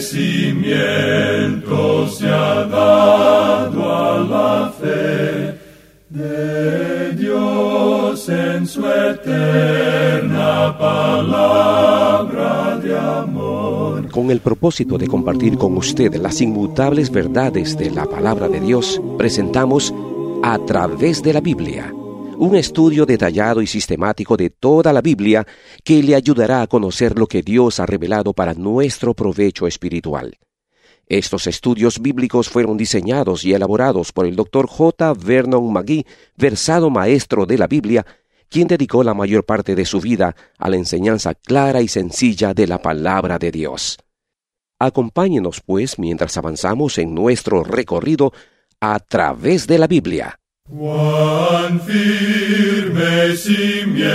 cimiento se ha dado a la fe de Dios en su eterna palabra de amor. Con el propósito de compartir con usted las inmutables verdades de la palabra de Dios, presentamos A Través de la Biblia, un estudio detallado y sistemático de toda la Biblia que le ayudará a conocer lo que Dios ha revelado para nuestro provecho espiritual. Estos estudios bíblicos fueron diseñados y elaborados por el Dr. J. Vernon McGee, versado maestro de la Biblia, quien dedicó la mayor parte de su vida a la enseñanza clara y sencilla de la palabra de Dios. Acompáñenos, pues, mientras avanzamos en nuestro recorrido a través de la Biblia. Cuán firme cimiento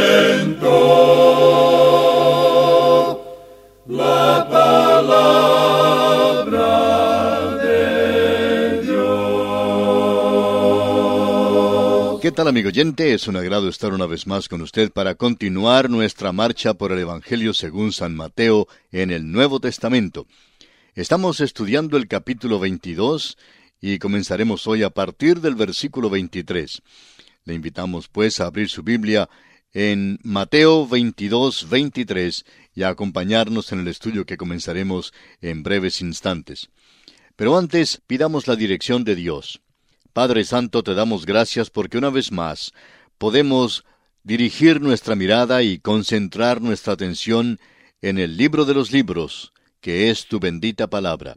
la palabra de Dios. ¿Qué tal, amigo oyente? Es un agrado estar una vez más con usted para continuar nuestra marcha por el Evangelio según San Mateo en el Nuevo Testamento. Estamos estudiando el capítulo 22 y comenzaremos hoy a partir del versículo 23. Le invitamos pues a abrir su Biblia en Mateo 22, 23 y a acompañarnos en el estudio que comenzaremos en breves instantes. Pero antes, pidamos la dirección de Dios. Padre Santo, te damos gracias porque una vez más podemos dirigir nuestra mirada y concentrar nuestra atención en el libro de los libros, que es tu bendita palabra.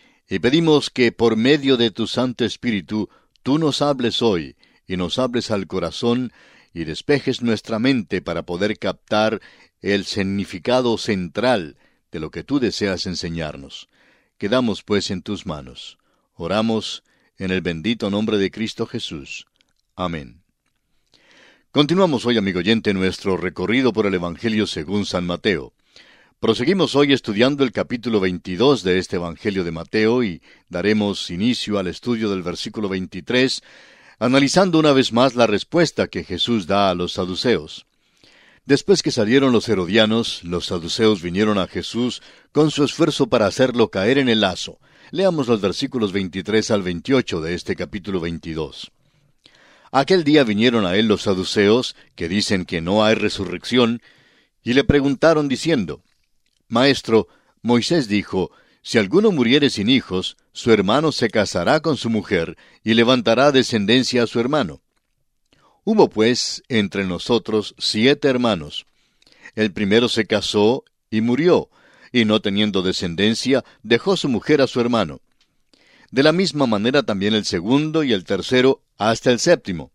Y pedimos que por medio de tu Santo Espíritu tú nos hables hoy y nos hables al corazón y despejes nuestra mente para poder captar el significado central de lo que tú deseas enseñarnos. Quedamos pues en tus manos. Oramos en el bendito nombre de Cristo Jesús. Amén. Continuamos hoy, amigo oyente, nuestro recorrido por el Evangelio según San Mateo. Proseguimos hoy estudiando el capítulo 22 de este Evangelio de Mateo y daremos inicio al estudio del versículo 23, analizando una vez más la respuesta que Jesús da a los saduceos. Después que salieron los herodianos, los saduceos vinieron a Jesús con su esfuerzo para hacerlo caer en el lazo. Leamos los versículos 23 al 28 de este capítulo 22. Aquel día vinieron a él los saduceos, que dicen que no hay resurrección, y le preguntaron diciendo: Maestro, Moisés dijo, si alguno muriere sin hijos, su hermano se casará con su mujer y levantará descendencia a su hermano. Hubo pues entre nosotros 7 hermanos. El primero se casó y murió, y no teniendo descendencia, dejó su mujer a su hermano. De la misma manera también el segundo y el tercero hasta el séptimo.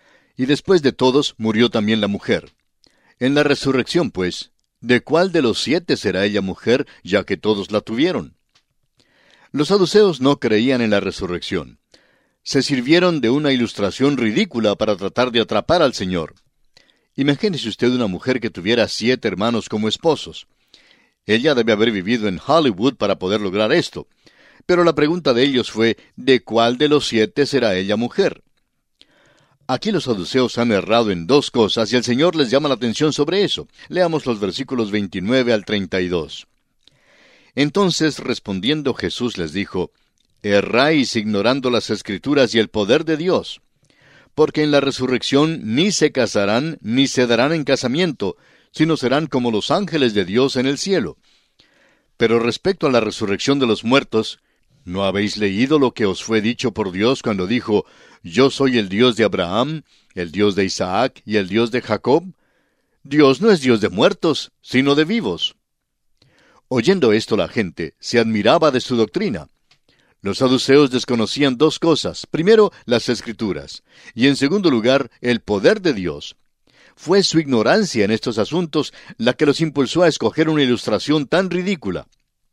Y después de todos murió también la mujer. En la resurrección, pues, ¿de cuál de los 7 será ella mujer, ya que todos la tuvieron? Los saduceos no creían en la resurrección. Se sirvieron de una ilustración ridícula para tratar de atrapar al Señor. Imagínese usted una mujer que tuviera 7 hermanos como esposos. Ella debe haber vivido en Hollywood para poder lograr esto. Pero la pregunta de ellos fue, ¿de cuál de los 7 será ella mujer? Aquí los saduceos han errado en 2 cosas y el Señor les llama la atención sobre eso. Leamos los versículos 29 al 32. Entonces, respondiendo Jesús les dijo: Erráis ignorando las Escrituras y el poder de Dios. Porque en la resurrección ni se casarán ni se darán en casamiento, sino serán como los ángeles de Dios en el cielo. Pero respecto a la resurrección de los muertos, ¿no habéis leído lo que os fue dicho por Dios cuando dijo: Yo soy el Dios de Abraham, el Dios de Isaac y el Dios de Jacob? Dios no es Dios de muertos, sino de vivos. Oyendo esto la gente se admiraba de su doctrina. Los saduceos desconocían 2 cosas. Primero, las Escrituras, y en segundo lugar, el poder de Dios. Fue su ignorancia en estos asuntos la que los impulsó a escoger una ilustración tan ridícula.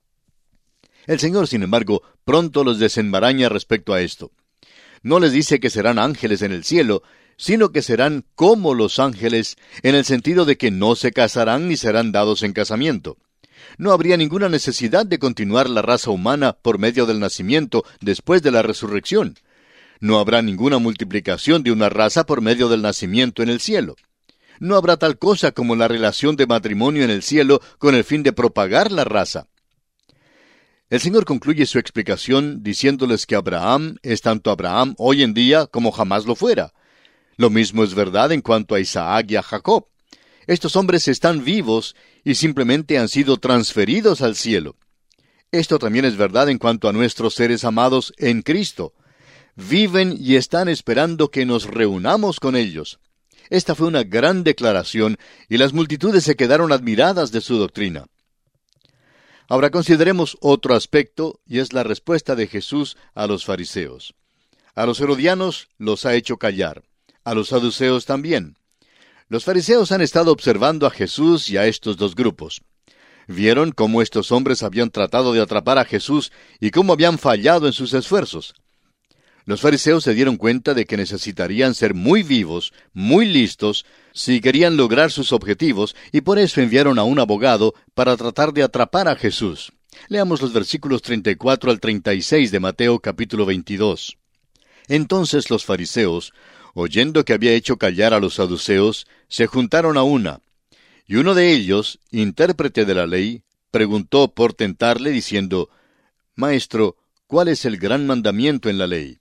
El Señor, sin embargo, pronto los desenmaraña respecto a esto. No les dice que serán ángeles en el cielo, sino que serán como los ángeles, en el sentido de que no se casarán ni serán dados en casamiento. No habría ninguna necesidad de continuar la raza humana por medio del nacimiento después de la resurrección. No habrá ninguna multiplicación de una raza por medio del nacimiento en el cielo. No habrá tal cosa como la relación de matrimonio en el cielo con el fin de propagar la raza. El Señor concluye su explicación diciéndoles que Abraham es tanto Abraham hoy en día como jamás lo fuera. Lo mismo es verdad en cuanto a Isaac y a Jacob. Estos hombres están vivos y simplemente han sido transferidos al cielo. Esto también es verdad en cuanto a nuestros seres amados en Cristo. Viven y están esperando que nos reunamos con ellos. Esta fue una gran declaración y las multitudes se quedaron admiradas de su doctrina. Ahora consideremos otro aspecto, y es la respuesta de Jesús a los fariseos. A los herodianos los ha hecho callar, a los saduceos también. Los fariseos han estado observando a Jesús y a estos dos grupos. Vieron cómo estos hombres habían tratado de atrapar a Jesús y cómo habían fallado en sus esfuerzos. Los fariseos se dieron cuenta de que necesitarían ser muy vivos, muy listos, si querían lograr sus objetivos, y por eso enviaron a un abogado para tratar de atrapar a Jesús. Leamos los versículos 34 al 36 de Mateo capítulo 22. Entonces los fariseos, oyendo que había hecho callar a los saduceos, se juntaron a una. Y uno de ellos, intérprete de la ley, preguntó por tentarle, diciendo, Maestro, ¿cuál es el gran mandamiento en la ley?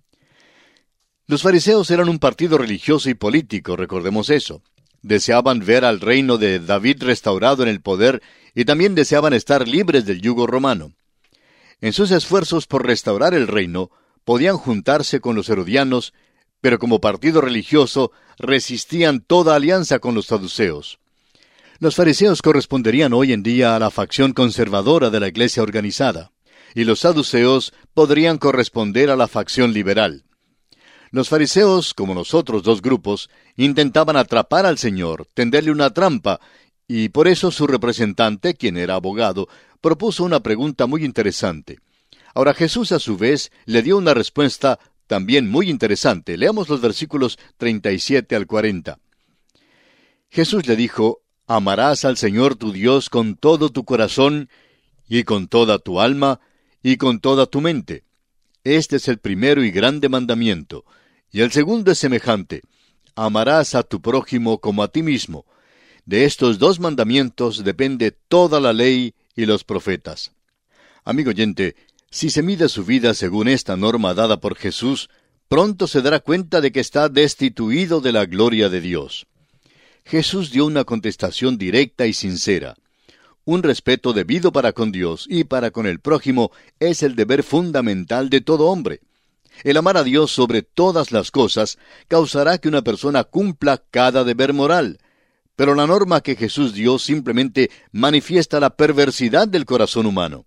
Los fariseos eran un partido religioso y político, recordemos eso. Deseaban ver al reino de David restaurado en el poder y también deseaban estar libres del yugo romano. En sus esfuerzos por restaurar el reino, podían juntarse con los herodianos, pero como partido religioso resistían toda alianza con los saduceos. Los fariseos corresponderían hoy en día a la facción conservadora de la iglesia organizada, y los saduceos podrían corresponder a la facción liberal. Los fariseos, como los otros dos grupos, intentaban atrapar al Señor, tenderle una trampa, y por eso su representante, quien era abogado, propuso una pregunta muy interesante. Ahora Jesús, a su vez, le dio una respuesta también muy interesante. Leamos los versículos 37 al 40. Jesús le dijo, Amarás al Señor tu Dios con todo tu corazón, y con toda tu alma, y con toda tu mente. Este es el primero y grande mandamiento. Y el segundo es semejante, amarás a tu prójimo como a ti mismo. De estos dos mandamientos depende toda la ley y los profetas. Amigo oyente, si se mide su vida según esta norma dada por Jesús, pronto se dará cuenta de que está destituido de la gloria de Dios. Jesús dio una contestación directa y sincera. Un respeto debido para con Dios y para con el prójimo es el deber fundamental de todo hombre. El amar a Dios sobre todas las cosas causará que una persona cumpla cada deber moral. Pero la norma que Jesús dio simplemente manifiesta la perversidad del corazón humano.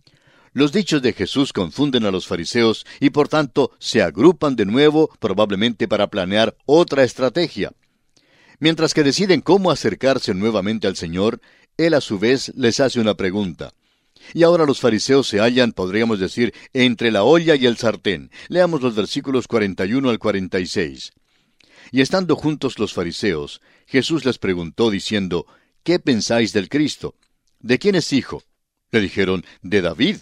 Los dichos de Jesús confunden a los fariseos y por tanto se agrupan de nuevo, probablemente para planear otra estrategia. Mientras que deciden cómo acercarse nuevamente al Señor, Él a su vez les hace una pregunta. Y ahora los fariseos se hallan, podríamos decir, entre la olla y el sartén. Leamos los versículos 41 al 46. Y estando juntos los fariseos, Jesús les preguntó diciendo, ¿qué pensáis del Cristo? ¿De quién es hijo? Le dijeron, de David.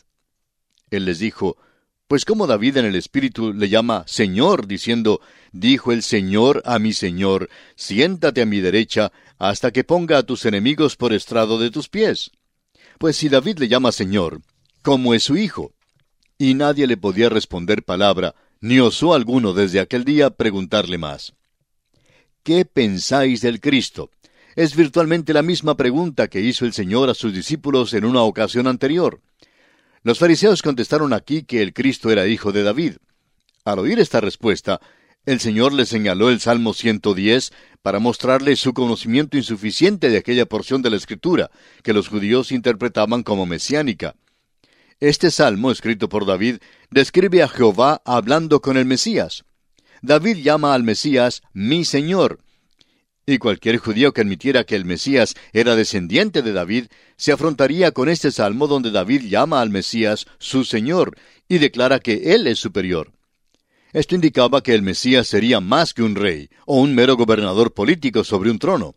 Él les dijo, pues cómo David en el Espíritu le llama Señor, diciendo, dijo el Señor a mi Señor, siéntate a mi derecha, hasta que ponga a tus enemigos por estrado de tus pies. Pues si David le llama Señor, ¿cómo es su hijo? Y nadie le podía responder palabra, ni osó alguno desde aquel día preguntarle más. ¿Qué pensáis del Cristo? Es virtualmente la misma pregunta que hizo el Señor a sus discípulos en una ocasión anterior. Los fariseos contestaron aquí que el Cristo era hijo de David. Al oír esta respuesta, el Señor les señaló el Salmo 110 para mostrarles su conocimiento insuficiente de aquella porción de la Escritura, que los judíos interpretaban como mesiánica. Este salmo, escrito por David, describe a Jehová hablando con el Mesías. David llama al Mesías mi Señor. Y cualquier judío que admitiera que el Mesías era descendiente de David, se afrontaría con este salmo donde David llama al Mesías su Señor y declara que Él es superior. Esto indicaba que el Mesías sería más que un rey o un mero gobernador político sobre un trono.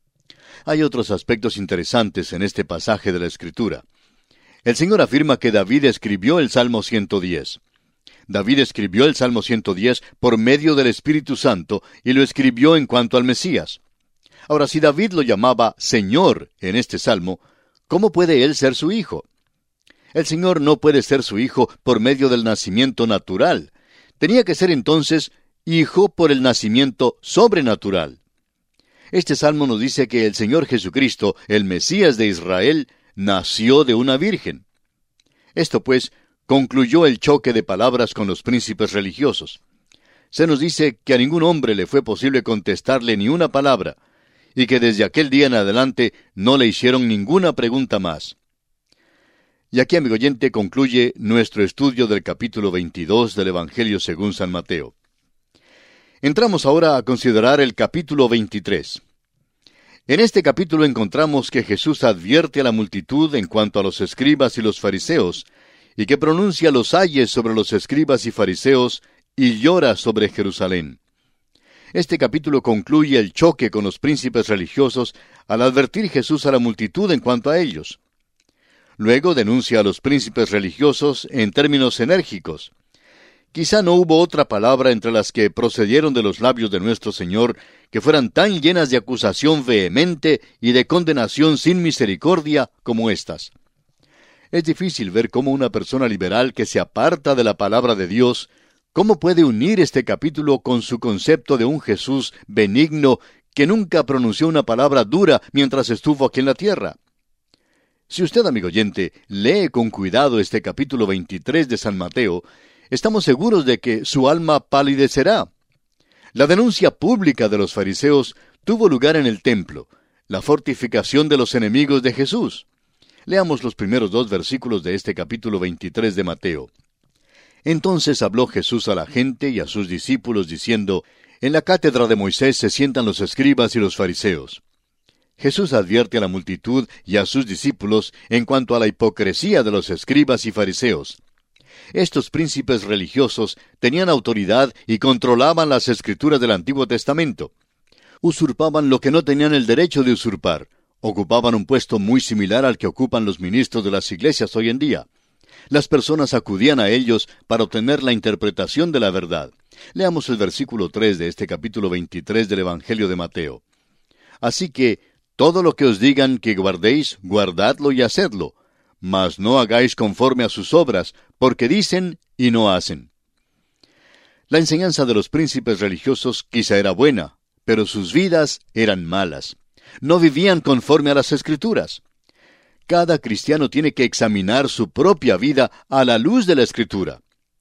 Hay otros aspectos interesantes en este pasaje de la Escritura. El Señor afirma que David escribió el Salmo 110. David escribió el Salmo 110 por medio del Espíritu Santo y lo escribió en cuanto al Mesías. Ahora, si David lo llamaba Señor en este Salmo, ¿cómo puede él ser su hijo? El Señor no puede ser su Hijo por medio del nacimiento natural. Tenía que ser entonces Hijo por el nacimiento sobrenatural. Este salmo nos dice que el Señor Jesucristo, el Mesías de Israel, nació de una virgen. Esto, pues, concluyó el choque de palabras con los príncipes religiosos. Se nos dice que a ningún hombre le fue posible contestarle ni una palabra, y que desde aquel día en adelante no le hicieron ninguna pregunta más. Y aquí, amigo oyente, concluye nuestro estudio del capítulo 22 del Evangelio según San Mateo. Entramos ahora a considerar el capítulo 23. En este capítulo encontramos que Jesús advierte a la multitud en cuanto a los escribas y los fariseos, y que pronuncia los ayes sobre los escribas y fariseos, y llora sobre Jerusalén. Este capítulo concluye el choque con los príncipes religiosos al advertir Jesús a la multitud en cuanto a ellos. Luego denuncia a los príncipes religiosos en términos enérgicos. Quizá no hubo otra palabra entre las que procedieron de los labios de nuestro Señor que fueran tan llenas de acusación vehemente y de condenación sin misericordia como estas. Es difícil ver cómo una persona liberal que se aparta de la palabra de Dios, cómo puede unir este capítulo con su concepto de un Jesús benigno que nunca pronunció una palabra dura mientras estuvo aquí en la tierra. Si usted, amigo oyente, lee con cuidado este capítulo 23 de San Mateo, estamos seguros de que su alma palidecerá. La denuncia pública de los fariseos tuvo lugar en el templo, la fortificación de los enemigos de Jesús. Leamos los primeros 2 versículos de este capítulo 23 de Mateo. Entonces habló Jesús a la gente y a sus discípulos diciendo, en la cátedra de Moisés se sientan los escribas y los fariseos. Jesús advierte a la multitud y a sus discípulos en cuanto a la hipocresía de los escribas y fariseos. Estos príncipes religiosos tenían autoridad y controlaban las escrituras del Antiguo Testamento. Usurpaban lo que no tenían el derecho de usurpar. Ocupaban un puesto muy similar al que ocupan los ministros de las iglesias hoy en día. Las personas acudían a ellos para obtener la interpretación de la verdad. Leamos el versículo 3 de este capítulo 23 del Evangelio de Mateo. Así que, todo lo que os digan que guardéis, guardadlo y hacedlo, mas no hagáis conforme a sus obras, porque dicen y no hacen. La enseñanza de los príncipes religiosos quizá era buena, pero sus vidas eran malas. No vivían conforme a las Escrituras. Cada cristiano tiene que examinar su propia vida a la luz de la Escritura.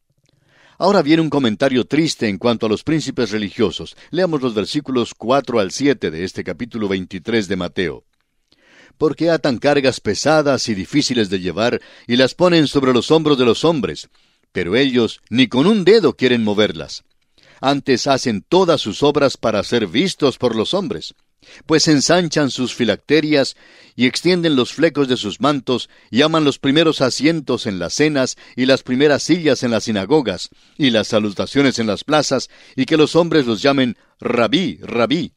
Ahora viene un comentario triste en cuanto a los príncipes religiosos. Leamos los versículos 4 al 7 de este capítulo 23 de Mateo. Porque atan cargas pesadas y difíciles de llevar, y las ponen sobre los hombros de los hombres, pero ellos ni con un dedo quieren moverlas. Antes hacen todas sus obras para ser vistos por los hombres, pues ensanchan sus filacterias y extienden los flecos de sus mantos y aman los primeros asientos en las cenas y las primeras sillas en las sinagogas y las salutaciones en las plazas y que los hombres los llamen Rabí, Rabí.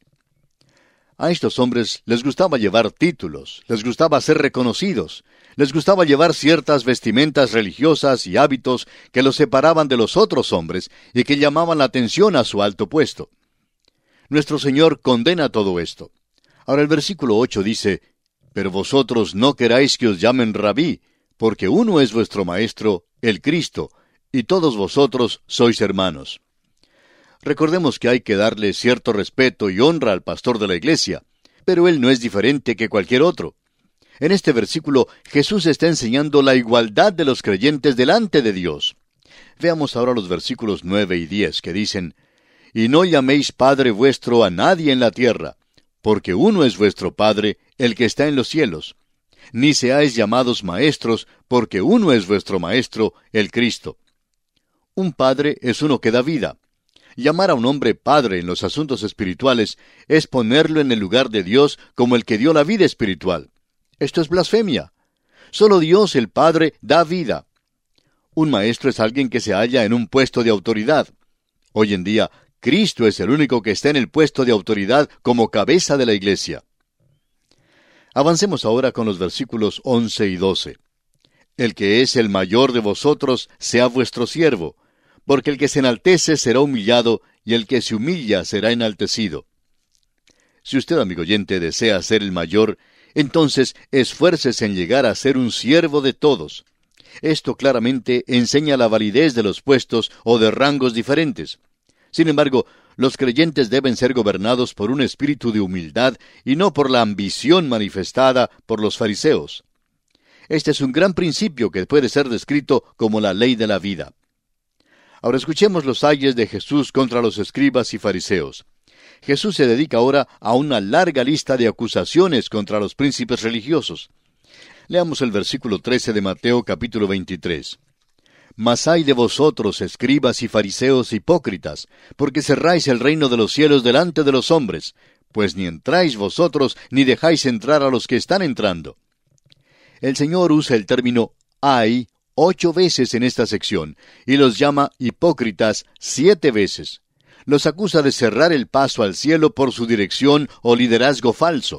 A estos hombres les gustaba llevar títulos, les gustaba ser reconocidos, les gustaba llevar ciertas vestimentas religiosas y hábitos que los separaban de los otros hombres y que llamaban la atención a su alto puesto. Nuestro Señor condena todo esto. Ahora el versículo 8 dice, pero vosotros no queráis que os llamen Rabí, porque uno es vuestro Maestro, el Cristo, y todos vosotros sois hermanos. Recordemos que hay que darle cierto respeto y honra al pastor de la iglesia, pero él no es diferente que cualquier otro. En este versículo, Jesús está enseñando la igualdad de los creyentes delante de Dios. Veamos ahora los versículos 9 y 10 que dicen, y no llaméis Padre vuestro a nadie en la tierra, porque uno es vuestro Padre, el que está en los cielos. Ni seáis llamados maestros, porque uno es vuestro Maestro, el Cristo. Un padre es uno que da vida. Llamar a un hombre padre en los asuntos espirituales es ponerlo en el lugar de Dios como el que dio la vida espiritual. Esto es blasfemia. Solo Dios, el Padre, da vida. Un maestro es alguien que se halla en un puesto de autoridad. Hoy en día, Cristo es el único que está en el puesto de autoridad como cabeza de la iglesia. Avancemos ahora con los versículos 11 y 12. El que es el mayor de vosotros sea vuestro siervo, porque el que se enaltece será humillado, y el que se humilla será enaltecido. Si usted, amigo oyente, desea ser el mayor, entonces esfuércese en llegar a ser un siervo de todos. Esto claramente enseña la validez de los puestos o de rangos diferentes. Sin embargo, los creyentes deben ser gobernados por un espíritu de humildad y no por la ambición manifestada por los fariseos. Este es un gran principio que puede ser descrito como la ley de la vida. Ahora escuchemos los ayes de Jesús contra los escribas y fariseos. Jesús se dedica ahora a una larga lista de acusaciones contra los príncipes religiosos. Leamos el versículo 13 de Mateo capítulo 23. Mas ay de vosotros, escribas y fariseos hipócritas, porque cerráis el reino de los cielos delante de los hombres, pues ni entráis vosotros, ni dejáis entrar a los que están entrando. El Señor usa el término ay 8 veces en esta sección, y los llama hipócritas 7 veces. Los acusa de cerrar el paso al cielo por su dirección o liderazgo falso.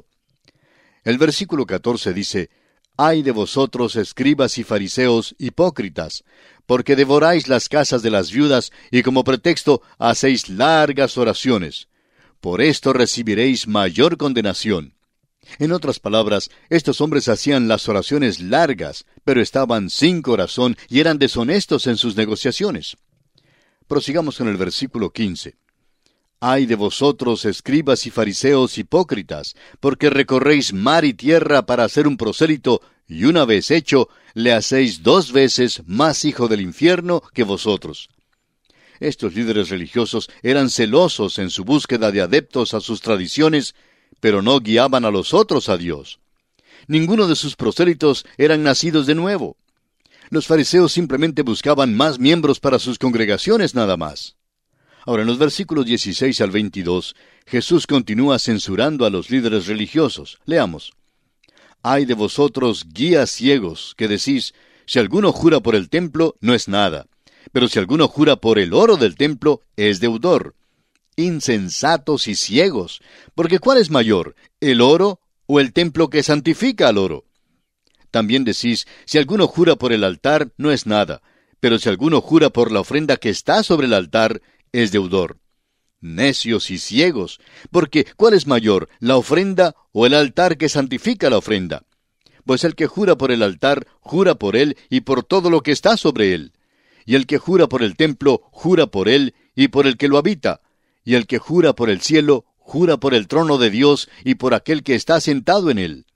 El versículo 14 dice, ay de vosotros, escribas y fariseos hipócritas, porque devoráis las casas de las viudas y como pretexto hacéis largas oraciones. Por esto recibiréis mayor condenación. En otras palabras, estos hombres hacían las oraciones largas, pero estaban sin corazón y eran deshonestos en sus negociaciones. Prosigamos con el versículo 15. Ay de vosotros, escribas y fariseos hipócritas, porque recorréis mar y tierra para hacer un prosélito, y una vez hecho, le hacéis 2 veces más hijo del infierno que vosotros. Estos líderes religiosos eran celosos en su búsqueda de adeptos a sus tradiciones, pero no guiaban a los otros a Dios. Ninguno de sus prosélitos eran nacidos de nuevo. Los fariseos simplemente buscaban más miembros para sus congregaciones nada más. Ahora, en los versículos 16 al 22, Jesús continúa censurando a los líderes religiosos. Leamos. Ay de vosotros, guías ciegos, que decís, si alguno jura por el templo, no es nada. Pero si alguno jura por el oro del templo, es deudor. Insensatos y ciegos, porque ¿cuál es mayor, el oro o el templo que santifica al oro? También decís, si alguno jura por el altar, no es nada, pero si alguno jura por la ofrenda que está sobre el altar, es deudor. Necios y ciegos, porque ¿cuál es mayor, la ofrenda o el altar que santifica la ofrenda? Pues el que jura por el altar, jura por él y por todo lo que está sobre él. Y el que jura por el templo, jura por él y por el que lo habita. Y el que jura por el cielo, jura por el trono de Dios y por aquel que está sentado en él.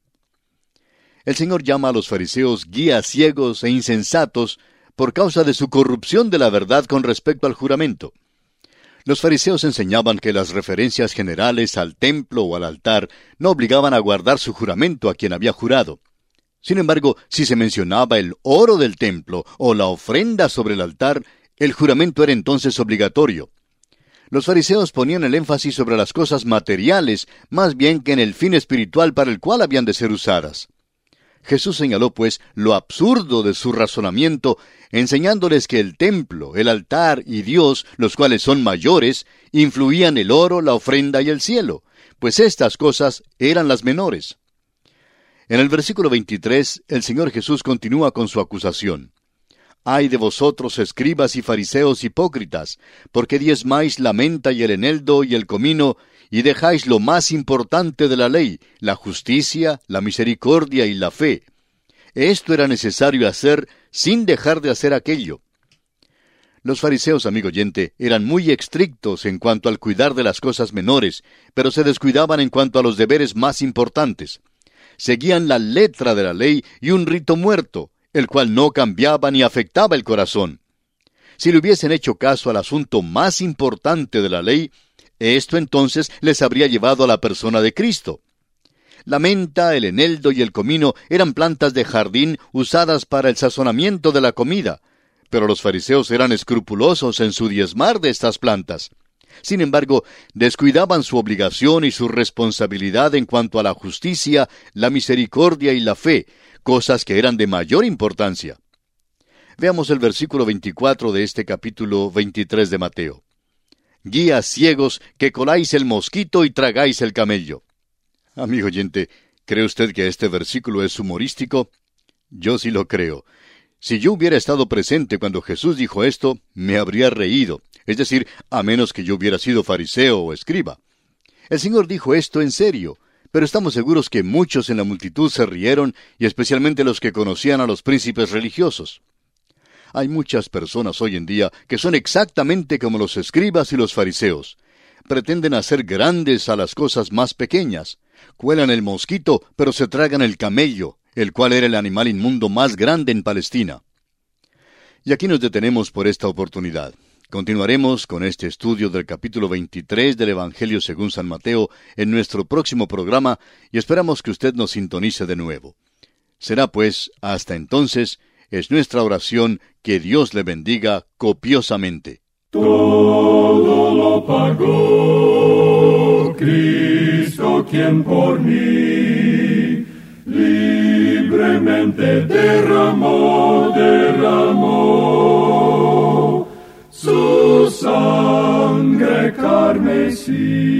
El Señor llama a los fariseos guías ciegos e insensatos por causa de su corrupción de la verdad con respecto al juramento. Los fariseos enseñaban que las referencias generales al templo o al altar no obligaban a guardar su juramento a quien había jurado. Sin embargo, si se mencionaba el oro del templo o la ofrenda sobre el altar, el juramento era entonces obligatorio. Los fariseos ponían el énfasis sobre las cosas materiales, más bien que en el fin espiritual para el cual habían de ser usadas. Jesús señaló, pues, lo absurdo de su razonamiento, enseñándoles que el templo, el altar y Dios, los cuales son mayores, influían el oro, la ofrenda y el cielo, pues estas cosas eran las menores. En el versículo 23, el Señor Jesús continúa con su acusación. Ay de vosotros, escribas y fariseos hipócritas, porque diezmáis la menta y el eneldo y el comino, y dejáis lo más importante de la ley, la justicia, la misericordia y la fe. Esto era necesario hacer sin dejar de hacer aquello. Los fariseos, amigo oyente, eran muy estrictos en cuanto al cuidar de las cosas menores, pero se descuidaban en cuanto a los deberes más importantes. Seguían la letra de la ley y un rito muerto, el cual no cambiaba ni afectaba el corazón. Si le hubiesen hecho caso al asunto más importante de la ley, esto entonces les habría llevado a la persona de Cristo. La menta, el eneldo y el comino eran plantas de jardín usadas para el sazonamiento de la comida, pero los fariseos eran escrupulosos en su diezmar de estas plantas. Sin embargo, descuidaban su obligación y su responsabilidad en cuanto a la justicia, la misericordia y la fe, cosas que eran de mayor importancia. Veamos el versículo 24 de este capítulo 23 de Mateo. Guías ciegos que coláis el mosquito y tragáis el camello. Amigo oyente, ¿cree usted que este versículo es humorístico? Yo sí lo creo. Si yo hubiera estado presente cuando Jesús dijo esto, me habría reído. Es decir, a menos que yo hubiera sido fariseo o escriba. El Señor dijo esto en serio, pero estamos seguros que muchos en la multitud se rieron, y especialmente los que conocían a los príncipes religiosos. Hay muchas personas hoy en día que son exactamente como los escribas y los fariseos. Pretenden hacer grandes a las cosas más pequeñas. Cuelan el mosquito, pero se tragan el camello, el cual era el animal inmundo más grande en Palestina. Y aquí nos detenemos por esta oportunidad. Continuaremos con este estudio del capítulo 23 del Evangelio según San Mateo en nuestro próximo programa y esperamos que usted nos sintonice de nuevo. Será pues, hasta entonces, es nuestra oración que Dios le bendiga copiosamente. Todo lo pagó Cristo, quien por mí libremente derramó su sangre carmesí.